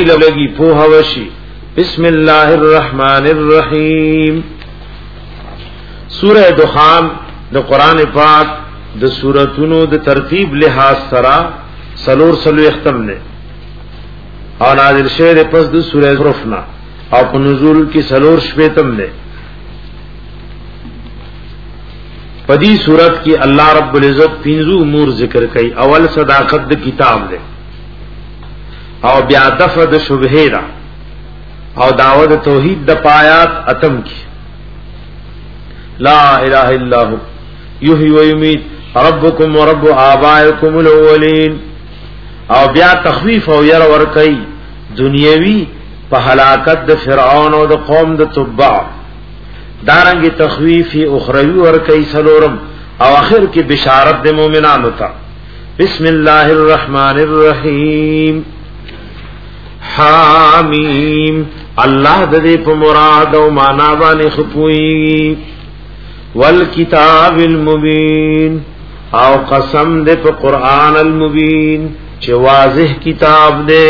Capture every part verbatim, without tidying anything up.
دی لګي په هوشي. بسم الله الرحمن الرحیم. سورہ دخان د قران پاک د سوراتونو د ترتیب لحاظ سره سلور سلو ختم نه او نازل شوه د پس د سورہ زخرفنا او په نزول کې سلور شپیتم نه. پدی صورت کی اللہ رب العزت پینزو امور ذکر کئی. اول صداقت د کتاب دے او بیا دفع د شبہے دا او دعوت توحید د پایات اتم کی. لا الہ الا ہو یحیی و یمیت ربکم و رب آبائکم الاولین او بیا تخویف او یر ورکی دنیاوی په ہلاکت د فرعون او د قوم د تبع دارنگی تخویفی اخروی ورکی سلورم او آخر کی بشارت دے مومنانو تا. بسم اللہ الرحمن الرحیم. حامیم اللہ دے پا مراد و مانا بانی خپوئی. والکتاب المبین او قسم دے پا قرآن المبین چه واضح کتاب دے.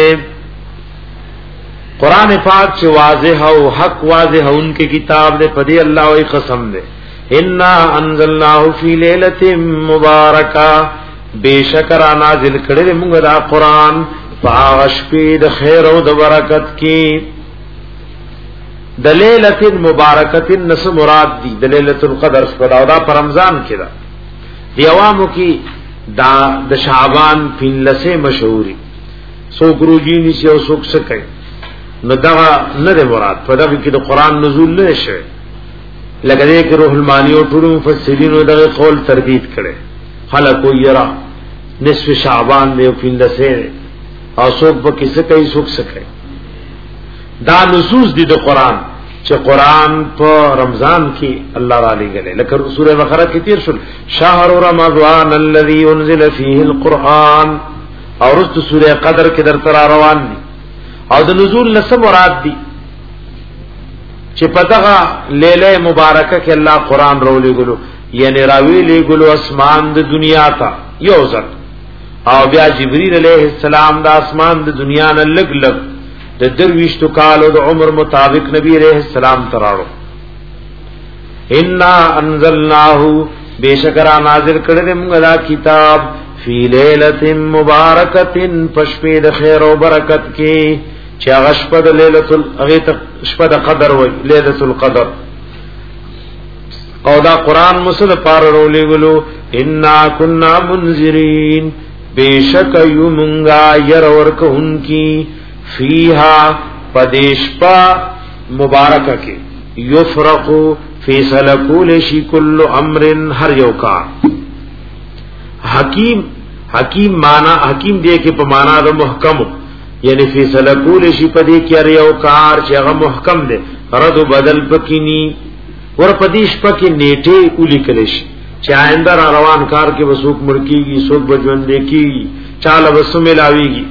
قرآن پاک چه واضح او حق واضح ان کے کتاب دے پدی اللہ وی قسم دے. انا انزلناه فی لیلۃ مبارکہ بے شکر نازل کړه موږ دا قرآن پاغش پی د خیر او د برکت کی. د لیلۃ مبارکۃ نس مراد دی د لیلۃ القدر صدا پر رمضان کې دا دی عوامو کی دا د شعبان پنلسه مشهوري سو ګروجی نشي او سوک سکے نو دا نه ده مراد په دغه کې د قران نزول نه شي. لکه دې کې روح المانی او ټول مفسرین دغه قول تردید کړي. خلق یرا نصف شعبان دی او پنځه او څوک به کیسه کوي څوک سکه. دا نصوص دي د قران چې قران په رمضان کې الله تعالی غلې لکه سوره بقره کې تیر شول شهر رمضان الذي انزل فيه القران او رست سوره قدر کې در تر روان دي او د نزول لسه مراد دي چې پتاغه لیله مبارکه کې الله قران رولې ګلو یعنی راوی لګلو اسمان د دنیا ته یو ځل او بیا جبرئیل علیہ السلام د اسمان د دنیا نه لګ لګ د درويشتو کالو د عمر مطابق نبی علیہ السلام تراړو. ان انزلناه بیشکرا نازل کړل موږ دا کتاب فی لیلۃ مبارکۃ پشپې د خیر او برکت کې چې هغه شپه د لیلۃ الغیت شپه د قدر وای لیلۃ القدر او دا قران مسل پار رولې ګلو. ان کنا منذرین بیشک یومنگا یر ورکونکی فیہا پدیشپا مبارکہ کے یفرقو فیصلہ کولشی کل امر ہر یوکا. حکیم حکیم مانا حکیم دے کے پمانا دا محکم یعنی فیصلہ کولشی پدے کی ار یوکار چاگا محکم دے رد و بدل پکینی ور پدیشپا کی نیٹے اولی کلشی چاہندر روان کار کے بسوک مڑکی گی سوک بجوندے کی گی چال بسو ملاوی گی.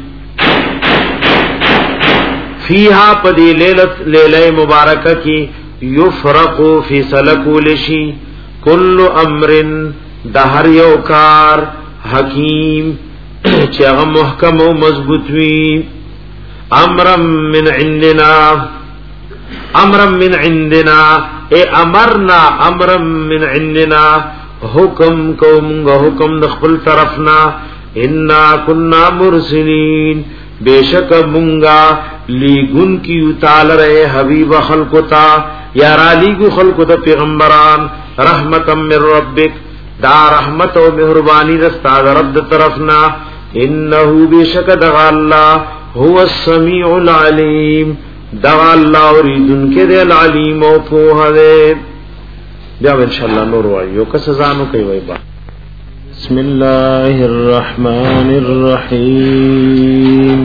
فیہا پدی لیلت لیلہ مبارکہ کی یفرقو فی سلکو لشی کل امرن دہر یوکار حکیم چاہم محکم و مضبوطوی. امرم من عندنا امرم من عندنا اے امرنا امرم من عندنا حکم کو منگا حکم دخل طرفنا. انا کننا مرسلین بیشک منگا لیگن کی اتال رہے حبیب خلق تا یا را لیگو خلق تا پیغمبران رحمتا من ربک دا رحمت و مہربانی دستا دا رب طرفنا. انہو بیشک دغا اللہ هو السمیع العلیم دغا اللہ اوریدن کے دے العلیم و پوہ دے. بیا انشاءاللہ نور وائیو کس ازانو کئی وئی با. بسم اللہ الرحمن الرحیم.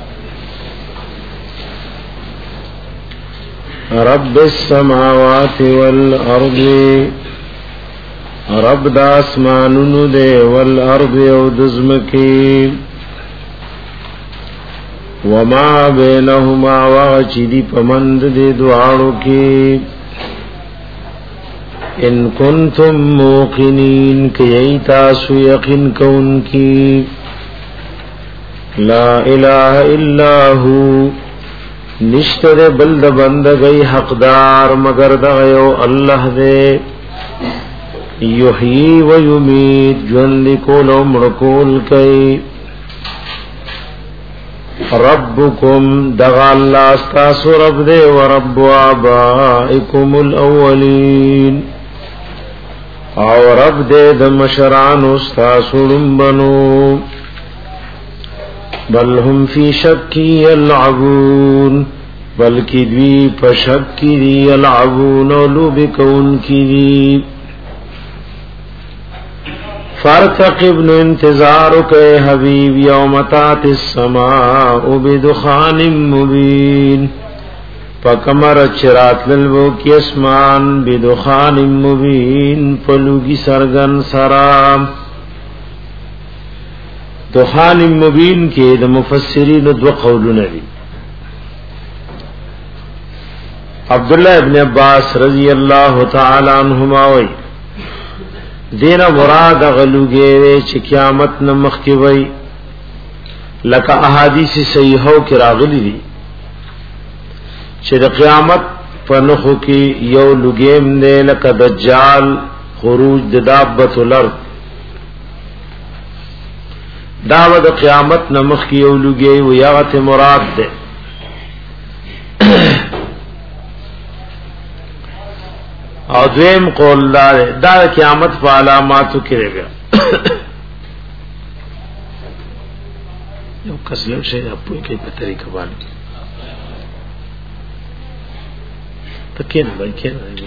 رب السماوات والارض رب دا اسمانونو دے والارض او دزمکی وما بینهما وغچدی پمند دے دعاڑو کی. ان کنتم موقنین کی تاسو یقین کون کی لا الہ الا هو نشتر بلد بندگی حقدار مگر دغیو اللہ دے یحیی و یمیت جوند کول و مڑکول کئی ربکم دغا اللہ استاسو رب دے و رب آبائکم الاولین او رب دے دمشران استاسو رنبنو بل هم فی شکی یلعبون بلکی دوی پشکی دی یلعبون اولو بکون کی دی فارتقب نو انتظارو کے حبیب یوم تات السماء بدخان مبین پکمر چرات للبو کی اسمان بدخان مبین پلوگی سرگن سرام دخان مبین کے د مفسرین دو قولون دی عبداللہ ابن عباس رضی اللہ تعالی عنہما وی دین مراد غلوگے چی قیامت نمخ کی وی لکا احادیث صحیحو کی راغلی دی چی دا قیامت پنخو کی یو لگیم دے لکا دجال خروج دابت الارض داود قیامت نمخ کی یو لگی و یغت مراد دے او دویم قول دار دا قیامت پا علاماتو کرے گا یو کسلو شئی اپوئی کئی پتری کبان کی تکین بھائی کین بھائی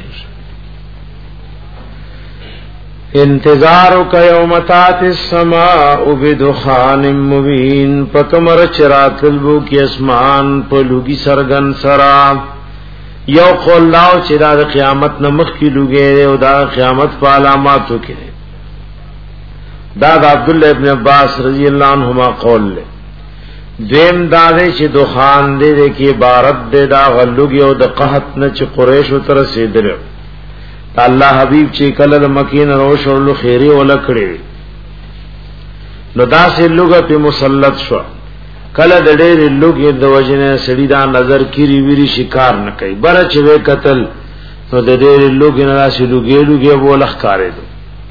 انتظارو کا یوم تات السماء بدخان مبین پکمر چرات البو کی اسمان پلوگی سرگن سرام یو قول لاو چی دا دا قیامت نمخ کی لگے دے و دا قیامت پا علاماتو کی دے دا دا عبداللہ ابن عباس رضی اللہ عنہما قول لے دویم دا دے چی دخان دے دے کی عبارت دے دا غلوگی و دا قحط نا چی قریش و ترسی دلے اللہ حبیب چی کلد مکین روش ورلو خیری و لکڑی نو دا سی لگا پی مسلط شوا کلد دیر لگی دو وجنے سڑی دا نظر کیری ویری شکار نکئی برا چوے قتل نو دا دیر لگی ندا سی لگی لگی وہ لخکارے دو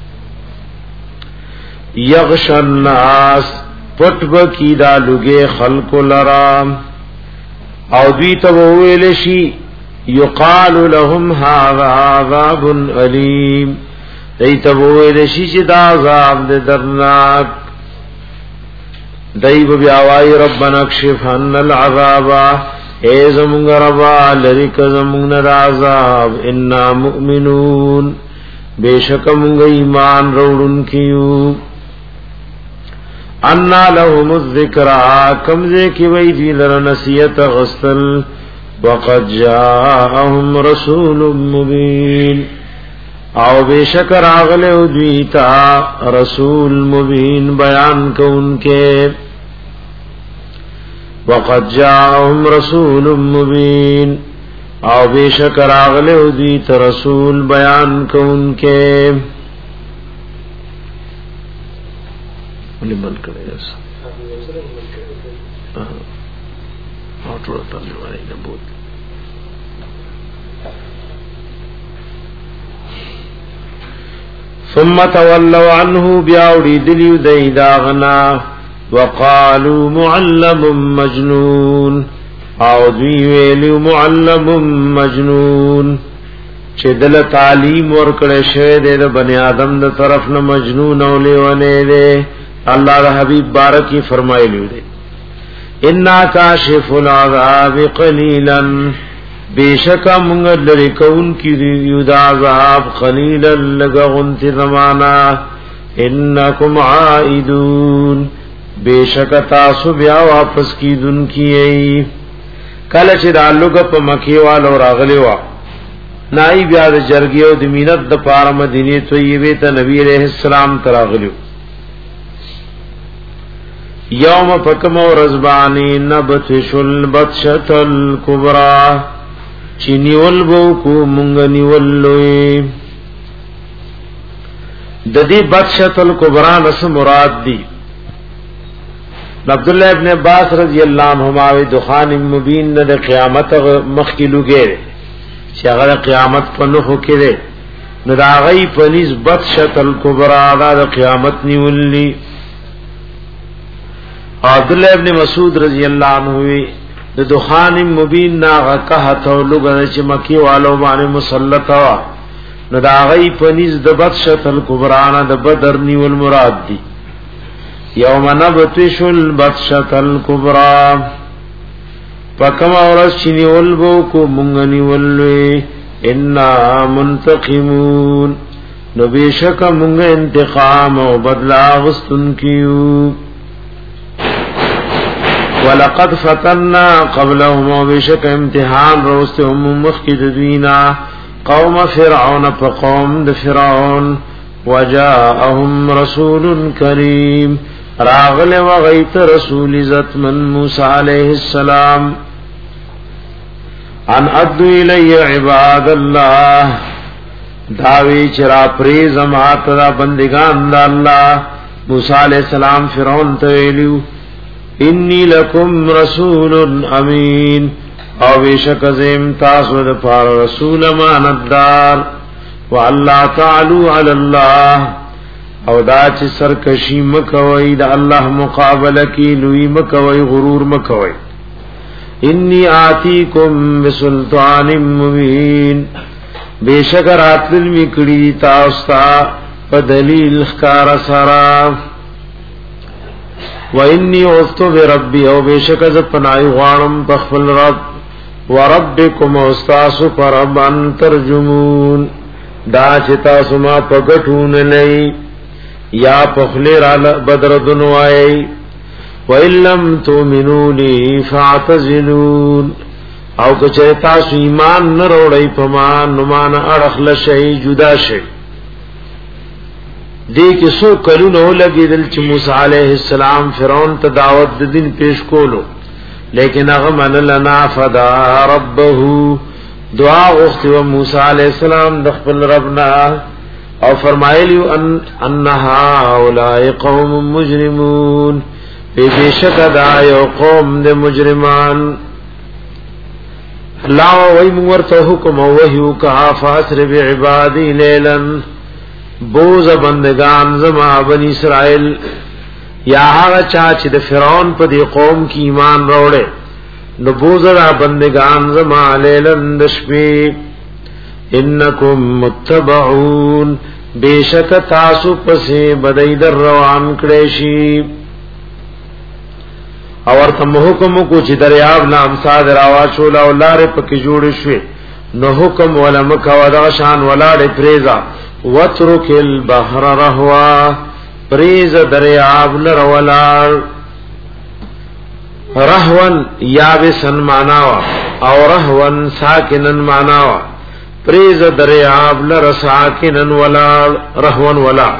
یغشن ناس پٹب کی دا لگی خلق لرام او دوی تب ویلشی یقال لهم هذا عذاب علیم دی تب ویلشی چی دا عذاب دے درناک دی بی آوائی ربنا اکشف حن العذابا اے زمونگ ربا لرک زمونگ ند عذاب انا مؤمنون بے شک مونگ ایمان روڑن کیو انا لهم الذکرہ کمزے کی وی دی لرنسیت غسل وقد جاءهم رسول مبین او بے شکر آغلے دویتا رسول مبین بیان کو ان کے وقد جاءهم رسول مبین او بے شکر آغلے دویتا رسول بیان کو ان کے انہیں بند کرے ایسا آٹوڑا تالی وائی نبوت ثم تولوا عنه بیاوڑی دلیو دی داغنا وقالوا معلم مجنون او دوی ویلیو معلم مجنون چه دل تعلیم ورکڑے شوه دے دا بنی آدم دا طرف نا مجنون اولی ونے دے اللہ دا حبیب بارکی فرمائی لیو دے انا کاشف العذاب قلیلا بیشکا منگا لرکون کی ریود عذاب قلیلا لگا غنت زمانا انکم عائدون بیشکا تاسو بیا واپس کی دن کی ای کلچ دا لگا پا مکیوال اور اغلیوا نائی بیا دا جرگیو دا مینت دا پار مدینی طیبیتا نبی علیہ السلام تراغلیو یوم پکم و رزبانی نبتش البتشت الکبرا چی نیول بوکو منگ نیولوی ددی بتشت الکبرا نس مراد دی عبد الله ابن عباس رضی الله عنهما وی دخان مبین د قیامت مخکلو ګره چې هغه قیامت په نوخو کې ده نو دا غي په نسبت شتل کبرا د قیامت نیوللی. عبد الله ابن مسعود رضی الله عنه وی د دخان مبین نا غکه ته لګره چې مکی والو باندې مسلط وا نو دا غي په نسبت شتل کبرا د بدر نیول مراد دی. یوم نبتش البطشة الكبرى فکما ورس چنی ولبو کو منگنی ولوی انا منتقمون نو بیشک منگ انتقام و بدلا غستن کیو. ولقد فتنا قبلهم و بیشک امتحان روستهم مخید دوینا قوم فرعون فقوم د فرعون وجاءهم رسول کریم راغل و غیت رسول عزت من موسی علیہ السلام ان ادو الی عباد اللہ داوی چرا پریز مات دا بندگان دا اللہ. موسی علیہ السلام فرعون تویلیو انی لکم رسول امین او بیشک زیم تاسو دا پار رسول امانتدار و اللہ تعالو علی اللہ او دا چې سرکشی مکوي د الله مقابله کی لوی مکوي غرور مکوي. انی آتیکم بسلطان مبین بیشکر اتل میکړی تاسو ته په دلیل ښکار سره. و انی اعوذ بربی او بیشک ز پنای غوانم په خپل رب و ربکم استاس پر رب ان ترجمون دا چې تاسو ما پګټون نه یا پخلی را بدر دنوائی وَإِلَّمْ تُؤْمِنُوا لِي فَاعْتَزِلُونَ او کچه تاسو ایمان نروڑی پمان نمان اڑخ لشئی جدا شئی. دیکھ سو کلونو لگی دل چی موسیٰ علیہ السلام فرعون تا دعوت دین پیش کولو لیکن اغمن لنا فدا ربہو دعا غختی و موسیٰ علیہ السلام دخبل ربنا او فرمایلیو ان انها اولای قوم مجرمون بے بیشک دا یو قوم دے مجرمان. اللہ وی مورتا حکم وحیو کہا فاسر بعبادی لیلن بوز بندگان زما بنی اسرائیل یا آغا چاچ دا فرعون پا دی قوم کی ایمان روڑے نو بوز دا بندگان زما لیلن دشبی انکم متبعون بیشک تاسو پسې بدای در روان کړي شي. اور تم حکم کو چې دریاب نام صادر आवाज شول او لارې پکې جوړ شوې نو حکم ولم کا ودا شان ولاړې پریزا وترک البحر رهوا پریز دریاب لر ولار رهون یابسن معناوا او رهون ساکنن معناوا پریز دریاب لرساکنن ولال رهون ولال.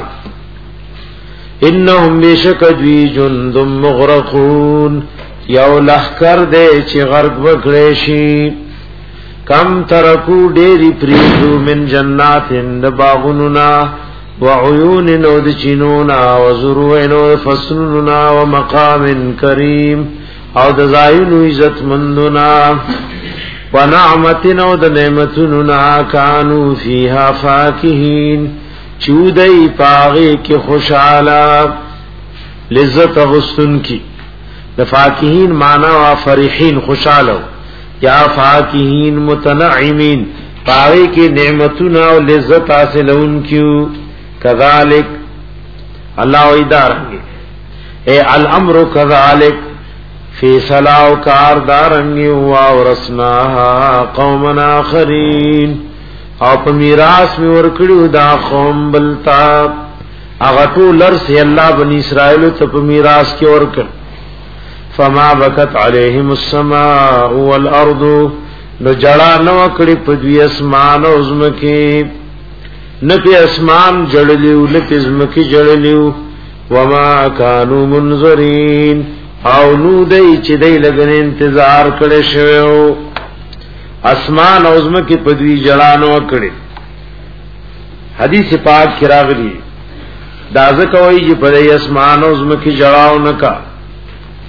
انهم بیشک دوی جند مغرقون یو لخکر دے چی غرق بکڑیشی. کم ترکو دیری پریدو من جناتن دباغننا وعیون نود چینونا وزروعن وفصلنا ومقام کریم او دزائن عزت مندنا ونعمتنا و دنعمتنا کانو فیها فاکہین چودئی پاغی کی خوشحالا لذت غستن کی. دفاکہین مانا و فرحین خوشحالو یا فاکہین متنعمین پاغی کی نعمتنا و لذت حاصلون کیو. کذالک اللہ ویدارنگی اے الامر کذالک فیصلہ و کار دارنگی ہوا ورسناها قومنا آخرین او پا میراس میں ورکڑیو دا قوم بلتا اغتو لرسی اللہ بنی اسرائیلو تا پا میراس کی ورکڑ. فما بکت علیہم السماء والارض نو جڑا نوکڑی پدوی اسمان و ازمکی نپی اسمان جڑلیو نپی ازمکی جڑلیو وما کانو منظرین او نو دی چې دی لګن انتظار کړي شوو اسمان او زمکه په دوی جړانو کړي. حدیث پاک کې راغلی دا ځکه وایي چې په اسمان او زمکه جړاو نکا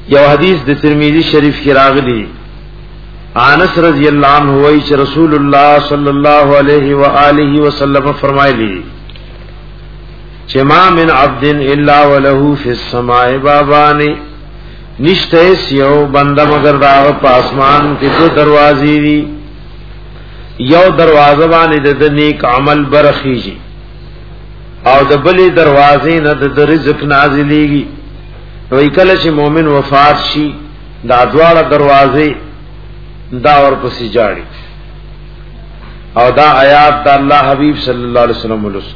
یو حدیث د ترمذی شریف کې راغلی انس رضی اللہ عنہ وی چې رسول الله صلی الله علیه و آله وسلم فرمایلی چې ما من عبد الا وله فی السماء بابان، نشته یو بنده مگر دا په اسمان کې دو دروازې دي، یو دروازه باندې د نیک عمل برخیږي او د بلې دروازې نه د رزق نازلېږي. نو کله چې مؤمن وفات شي دا دواړه دروازې دا ورپسې جاړي. او دا آیات د الله حبیب صلی الله علیه وسلم ولست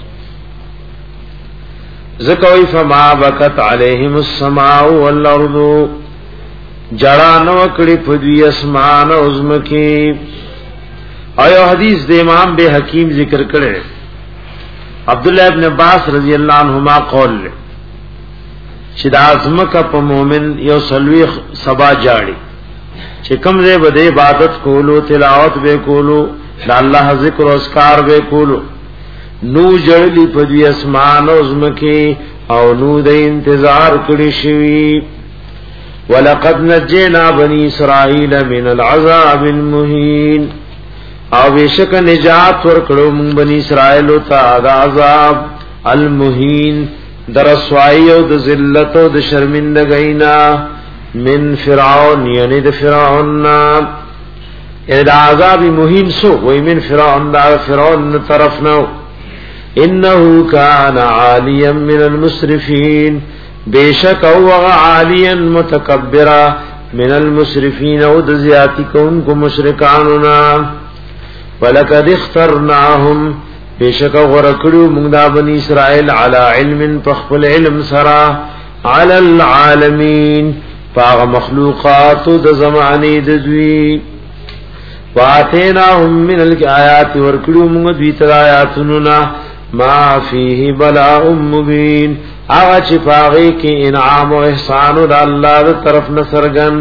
زکوی فما بکت علیہم السماء والارض، جڑا نو کړي په دوی اسمان او زمکه. ایو حدیث د امام بے حکیم ذکر کړي عبد الله ابن عباس رضی اللہ عنہما قول له چې د ازمکه په مؤمن یو سلوی سبا جاړي چې کوم ځای به عبادت کولو، تلاوت به کولو، د الله ذکر او اذکار به کولو، نو جړلی په دې اسمان او زمکه او نو د انتظار کړي شوی. ولقد نجینا بنی اسرائیل من العذاب المهین، او بشک نجات ورکړو موږ بنی اسرائیل ته د عذاب المهین، در رسوائی او د ذلت او د شرمندګۍ نه، من فرعون یعنی د فرعون نا اذا عذاب مهین سو وی من فرعون دا فرعون طرف نو. انه کان عالیا من المسرفین، بیشک او عالیا متکبرا من المسرفین او د زیاتی کون کو مشرکاننا. ولقد اخترناهم، بیشک غرکړو موږ د بنی اسرائیل علی علم فخل علم سرا علی العالمین، پاغ مخلوقات د زمانه د دوی. واتیناهم من الآیات، ورکړو موږ دوی ته آیاتونو ما فیه بلاء مبین، هغه چې پاغه کې انعام او احسان د الله تر طرف نه سرګن.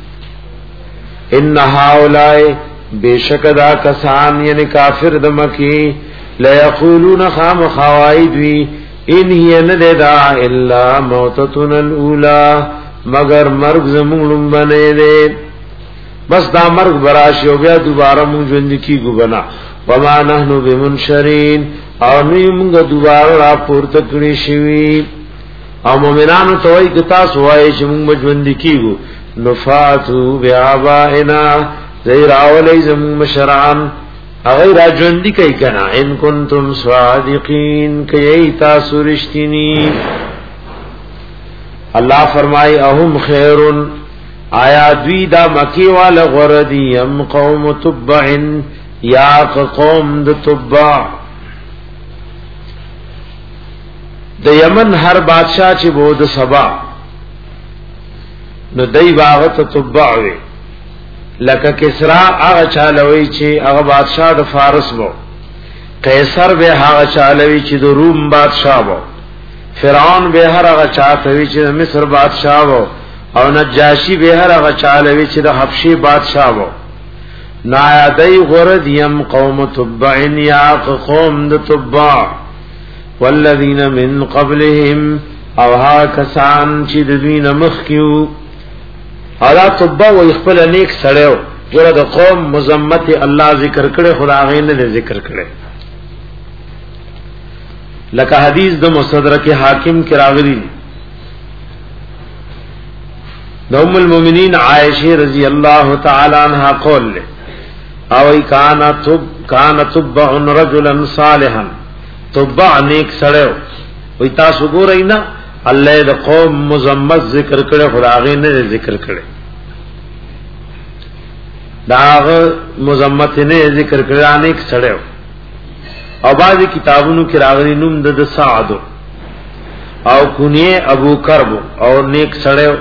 ان هؤلاء، بیشک دا کسان یعنی کافر د مکی، لا یقولون خام خوائد وی ان هی نددا الا موتتنا الاولى، مگر مرگ زمون بنے دے، بس دا مرگ براشی ہو گیا دوبارہ مونږ ژوند کیږو بنا. وما نحنو بمنشرین، او نوی مونږ دوبارہ را پورته کړی شوی. او مومنانو ته وایي کتا سوای چې مونږ ژوند کیږو نفاتو بیابائنا، زیر اولی زمون مشران اغیر ژوند کی کنا ان کنتم صادقین، کئی تاسو رښتینی. اللہ فرمائی اهم خیرن، آیا دوی دا مکی والا غردی ام قوم تبعن، یا قوم د تبع. د یمن هر بادشاہ چې بود سبا نو دای باغت تبع وی، لکه کسرا هغه چالوي چې هغه بادشاہ د فارس وو، قیصر به هغه چالوي چې د روم بادشاہ وو، فرعون به هر هغه چاته چې د مصر بادشاہ وو، او نجاشی به هر هغه چالوي چې د حبشي بادشاہ وو. نایدای غرد یم قوم تبع، یا قوم د تبع. والذین من قبلهم، او ها کسان چې د دوی نه مخکیو. الا تبع و خپل نیک سړیو، ګره د قوم مذمت الله ذکر کړي، خدا غي نه ذکر کړي. لکه حدیث د مستدرک حاکم کې راغلی د ام المؤمنین عائشہ رضی اللہ تعالی عنہا قول له او کان تب کان تبع رجلا صالحا، تبع نیک سړیو. وی تاسو ګورئ نه الله د قوم مذمت ذکر کړي، خدا غي نه ذکر کړي. داغه مذمت نه ذکر کړي نیک سړیو. او بعضی کتابونو کې راغلي نوم د سعد او کنیه ابو کرب او نیک سړیو.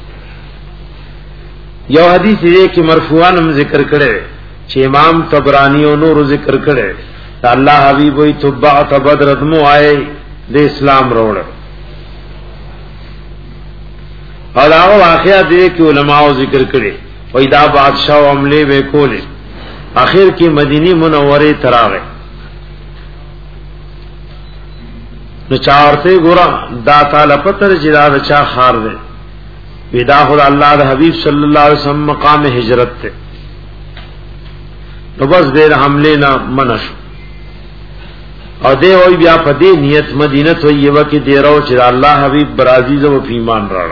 یو حدیث دې کې مرفوعاً هم ذکر کړي چې امام طبرانی او نور ذکر کړي الله حبیب وي تبع تبدرت مو آئے د اسلام روړ. او دا واقعیا دې کې علماء ذکر کړي وای دا بادشاہ او عمله وکولې، اخر کې مدینی منوره تراغه. نو چارته ګورا دا تعالی پتر چې دا چا خار دی ودا خدا الله د حبیب صلی الله علیه وسلم مقام هجرت ته نو بس دیر حمله نه منشو او دی وی بیا په دې نیت مدینه ته یو کې دیرو چې الله حبیب برازیز او ایمان راړ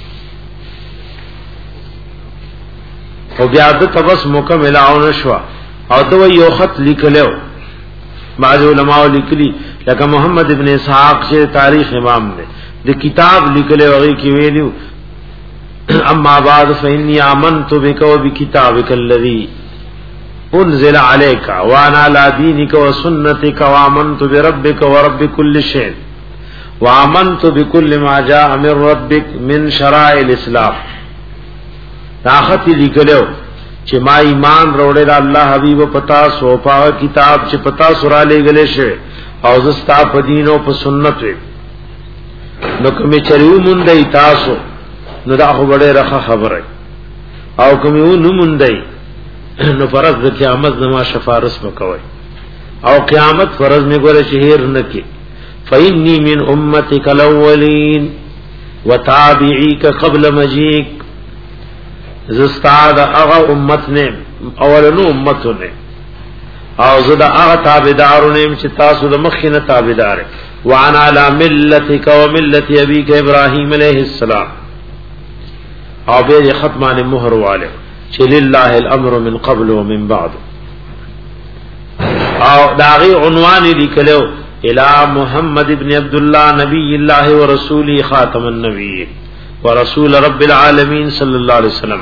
او بیا د تبس مکمل اون شو او دو یو خط لیکلو بعض علماء لیکلی لکه محمد ابن اسحاق چې تاریخ امام دی د کتاب لیکلو هغه کې ویلو اما بعد فإني آمنت بك وبكتابك الذي انزل عليك وانا على دينك وسنتك وآمنت بربك ورب كل شيء وآمنت بكل ما جاء من ربك من شرائع الاسلام طاقت لیکلو چې ما ایمان وروړل د الله حبیب پتا سو پاو کتاب چې پتا سورا لګلې شه او زستا په دین او په سنت نو کوم چریو مونږ تاسو نو دا خو بڑے رخه خبره او کومو نو مونږ نو فرض د قیامت نما شفارس وکوي او قیامت فرض می ګوره شهیر نکي فإني من امتك الاولين وتابعيك قبل مجيك زستاد اغا امت نے اولنو امتو نے او زدا اغا تابدارو نے چې تاسو د مخینه تابدار وانا على ملتك وملت ابيك ابراهيم عليه السلام او به ختمان مہر والے چې لله الامر من قبل ومن بعد او داغي عنوان لیکلو الى محمد ابن عبد الله نبی الله ورسوله خاتم النبیین ورسول رب العالمین صلی الله علیه وسلم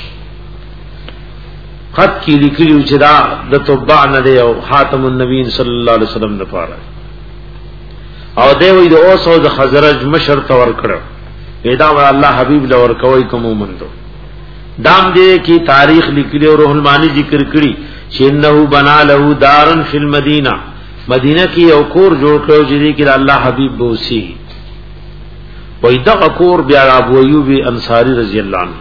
خط کی لیکلی چې دا د توبع نه دی او خاتم النبیین صلی الله علیه وسلم د پاره او دی وی د اوس او د خزرج مشر تور کړو پیدا ور الله حبیب لور کوي کوم مندو دام دې کی تاریخ لیکلی او روح المانی ذکر کړي چې انه بنا له دارن فی المدینہ مدینہ کی او کور جوړ کړو چې دې کې الله حبیب بوسی وې دا کور بیا ابو ایوب انصاری رضی الله عنه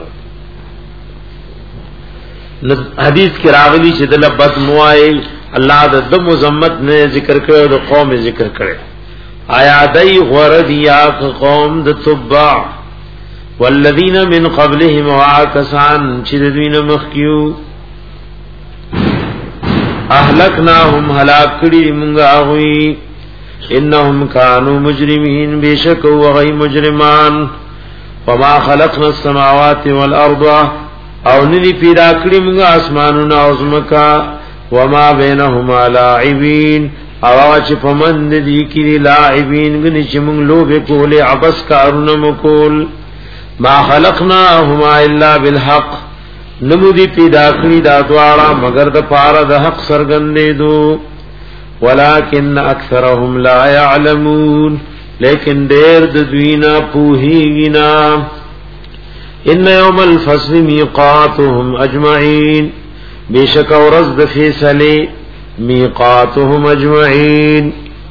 حدیث کې راغلی چې د لبد موای الله د مزمت نه ذکر کړو د قوم ذکر کړي آیا دای غردیا قوم د تبع والذین من قبلهم واکسان چې د دوی نه مخکیو اهلکناهم هلاک کړي موږ هغه انهم كانوا مجرمين بشك وغي مجرمان وما خلقنا السماوات والارض او ندی پیدا کړی موږ اسمانونه او زمکا وما بينهما لاعبين او چې پمند دي کې لاعبين غني چې موږ لوبه کولې عبس کارونه مکول ما خلقناهما الا بالحق نمودی پیدا کړی دا دواړه مگر د پاره د حق سرګندې دو ولكن اکثرهم لا يعلمون لیکن دیر د دوینا پوهیږي ان یوم الفصل میقاتهم اجمعین بیشک ورځ د فیصله میقاتهم اجمعین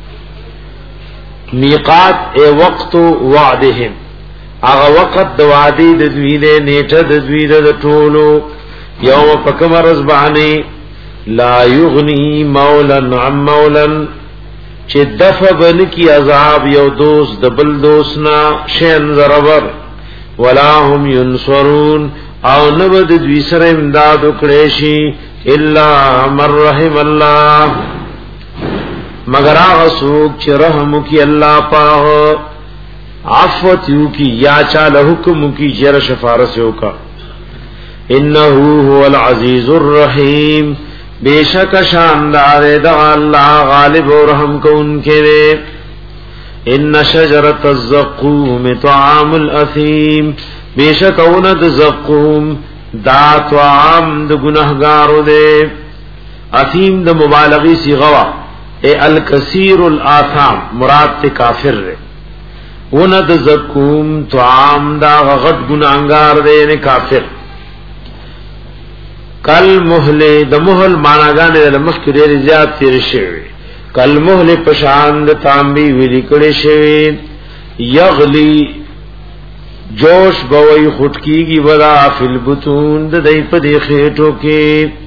میقات ای وقت وعدهم هغه وخت د وعده د دوی نه نیټه د دوی د ټولو یوم پکم ورځ باندې لا یغنی مولا عن مولا چې دفع بن کی عذاب یو دوست د بل دوست نا شین زرور ولا هم ينصرون او نبد دوی سره امداد وکړي شي الا من رحم الله مگر هغه څوک چې رحم کوي الله پاک عفو یو کی یا چاله حکم کی جر شفارس یو کا انه هو العزیز الرحیم بیشک شاندار دا اللہ غالب و رحم کو ان کے دے ان شجرت الزقوم طعام الاثیم بیشک اوند زقوم دا طعام دا گناہگارو دے اثیم دا مبالغی سی غوا اے الکثیر الاثام مراد تے کافر دے اوند زقوم طعام دا غغت گناہگار دے نے کافر کل محل د محل معناګانې د مخکې ډېر زیات تیر شوی کل محل پشان د تانبی ویلي کړي شوی یغلی جوش بوي خټکیږي ولا فل بطون د دې په دې خېټو کې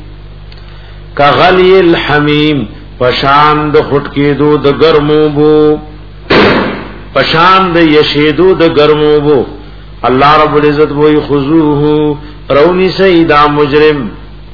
کغلی الحمیم پشان د خټکېدو د ګرمو بو پشان د یشیدو د ګرمو بو الله رب العزت وی خذوه رونی سیدا مجرم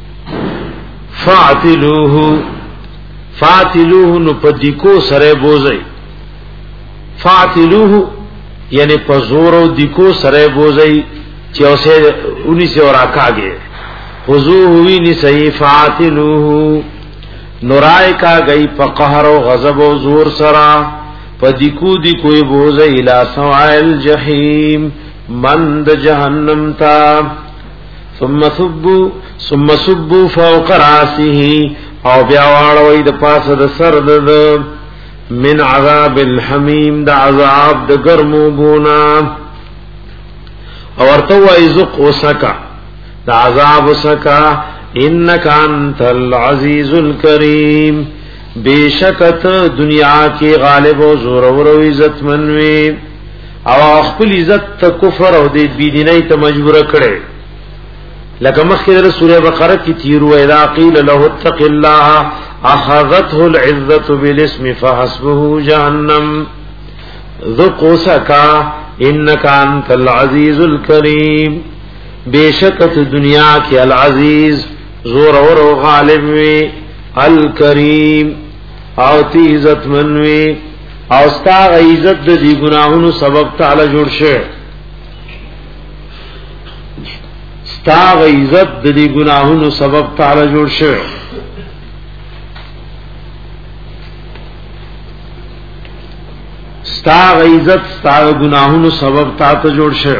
فاعتلوه فاعتلوه نو پدیکو سره بوزي فاعتلوه یعنی پزور او دیکو سره بوزي چې اوسه انیس اور راکاږي خذوه وی نی سی فاعتلوه نورای کا گئی په قهر او غضب او زور سرا پدیکو دی کوئی بوزي الى سوائل جهنم مند جهنم تا ثم صبوا ثم صبوا فوق راسه او بیا واړوي د پاسه د سر د من عذاب الحمیم د عذاب د ګرمو بونا او ورته وای ذق وسکا د عذاب وسکا انک انت العزیز الکریم بیشکت دنیا کې غالب او زور او عزت منوي او خپل عزت ته کفر او د بيدینۍ ته مجبور کړي لکه مخکې د سوره بقره کې تیرو اذا قیل له اتق الله اخذته العزه بالاسم فحسبه جهنم ذق سکا انک انت العزیز الکریم بیشکت دنیا کې العزیز زور او غالب وی الکریم او تی عزت منوي او ستا عزت د دې ګناہوں سبب تعالی جوړ شه ستا عزت د دې ګناہوں سبب تعالی جوړ شه ستا عزت ستا ګناہوں سبب تعالی جوړ شه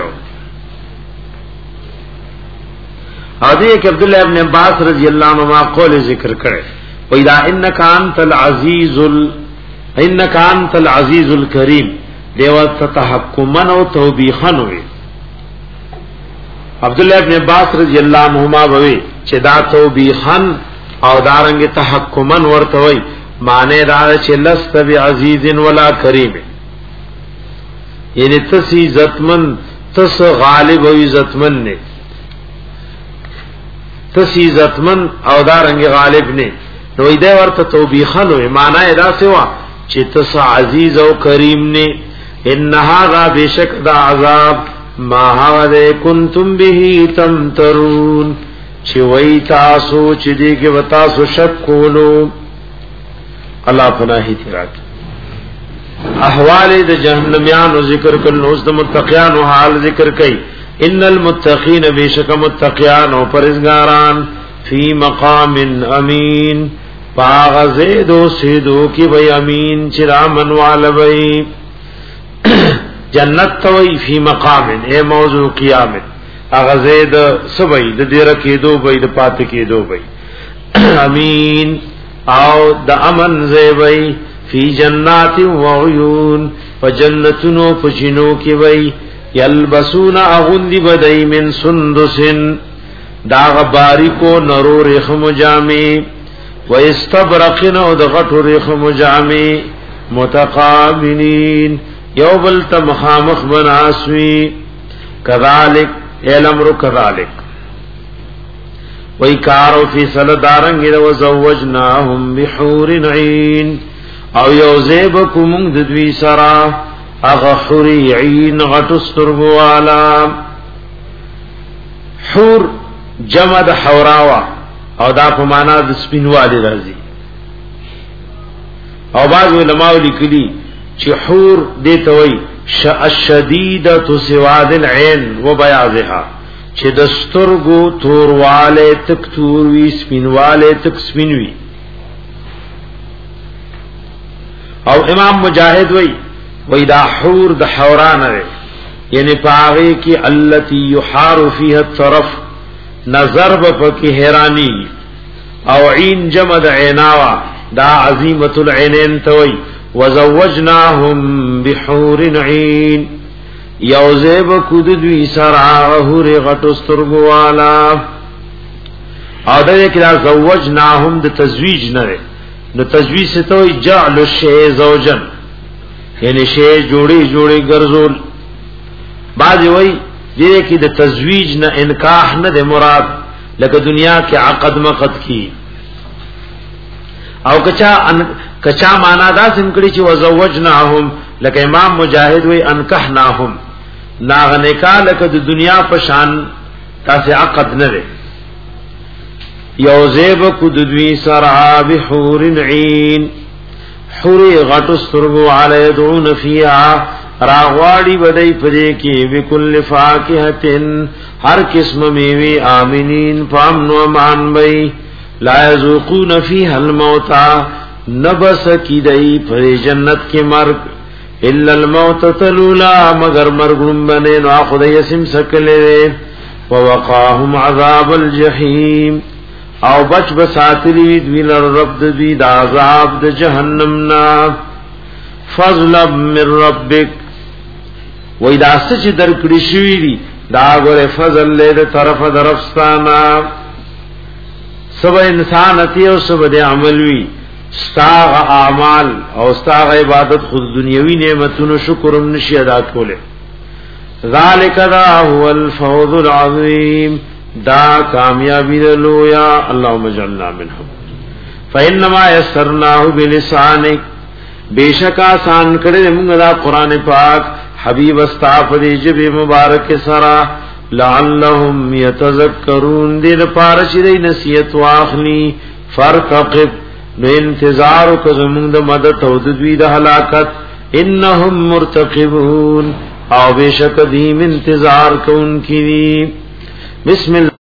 حضرت عبد الله ابن عباس رضی اللہ عنہما قول ذکر کرے وَإِذَا إِنَّكَ أَنْتَ الْعَزِيزُ ال... إِنَّكَ أَنْتَ الْعَزِيزُ الْكَرِيمُ دیوت تحکمن او توبیخن ہوئے عبداللہ ابن عباس رضی اللہ عنہما بوئے چه دا توبیخن او دارنگ تحکمن ورتوئی معنی دا چه لست بعزیز ولا کریم یعنی تس عزتمن تس غالب و عزتمن نے تس عزتمن او دارنگ غالب نے نو ایده ورته توبیخن وی معنی دا سوا چې تس عزیز او کریم نے ان هذا بشک دا عذاب ما هذا کنتم به تمترون چې وای تاسو چې دې کې وتا سو شک کولو الله پناهی تراک احوال د جهنميان ذکر کړه نو د متقیان حال ذکر کړي ان المتقین بشک متقیان او پرهیزګاران فی مقام امین پاغزیدو سیدو کی بی امین چرامن والبی جنت توی فی مقام اے موضوع قیامت اغزید سبی د دیر کی دو بی د پات کی دو بی امین او د امن زیبی فی جنات و عیون فجنتنو پچنو کی بی یلبسون اغندی بدئی من سندسن داغ باریکو نرو رخم جامی و استبرقن او دغټو رخم جامی متقابلین یو بل تمخامخ بناسوی کذالک الامر کذالک وی کارو فی سلدارنگ و زوجناهم بحور عین او یو زیبکم ددوی سرا اغحوری عین غٹسترگوالا حور جمع د حوراوا او دا په معنا د سپینوالي راځي او بعض علماء لیکلي چې حور دته وای الشديده سواد العين وبياضها چې د سترګو تورواله تک تور وی سپینواله تک سپینوي او امام مجاهد وای وای دا حور د حوران لري یعنی پاغي کی التي يحار فيها الطرف نظر بپکی حیرانی او عین جمع د عیناوا دا عظیمت العینین توي وزوجناهم بحور عین یوزب کودوی سرا حور غټسترګوالا او دا کلا زوجناهم د تزویج نه نو تزویج څه توي جعل الشی زوجن یعنی شی جوړي جوړي ګرځول بعض وای دې کې د تزویج نه انکاح نه د مراد لکه دنیا کې عقد مقد کی او کچا ان کچا معنا دا سم کړي چې وزوجناهم لکه امام مجاهد وی انکحناهم ناغ نکاح لکه د دنیا پشان تاسې عقد نه لري یو زیب کو د دوی سرا بحور عین حوری غټو سترګو علی يدعون فیها راغواړي بدای پدې کې بكل فاکهتن هر قسم میوه امنین فامن و مان بی لا یذوقون فیها الموت نبس کی دای پر جنت کې مرګ الا الموت تلولا مگر مرګم بنه نو خدای سم سکلې ووقاهم عذاب الجحیم او بچ بساتلی دوی لر رب دوی دا عذاب د جهنم نا فضل من ربک وای دا سچ درکړی شوی دی دا غره فضل له طرف درفستانا سب انسان اتی او سب د عمل وی استاغ اعمال او استاغ عبادت خود دنیوی نعمتونو شکرم نشی ادا کوله ذالک دا هو الفوز العظیم دا کامیابی دلویا اللهم اجعلنا منهم فانما یسرناه بلسانک بیشک آسان کړه موږ دا قران پاک حبیب استاف دی جبی مبارک سرا لعلهم یتذکرون دې لپاره چې نصیحت واخلي فرقب نو انتظار کو زموږ د مدد او د دوی د هلاکت انهم مرتقبون او بیشک دیم انتظار کوونکی بسم الله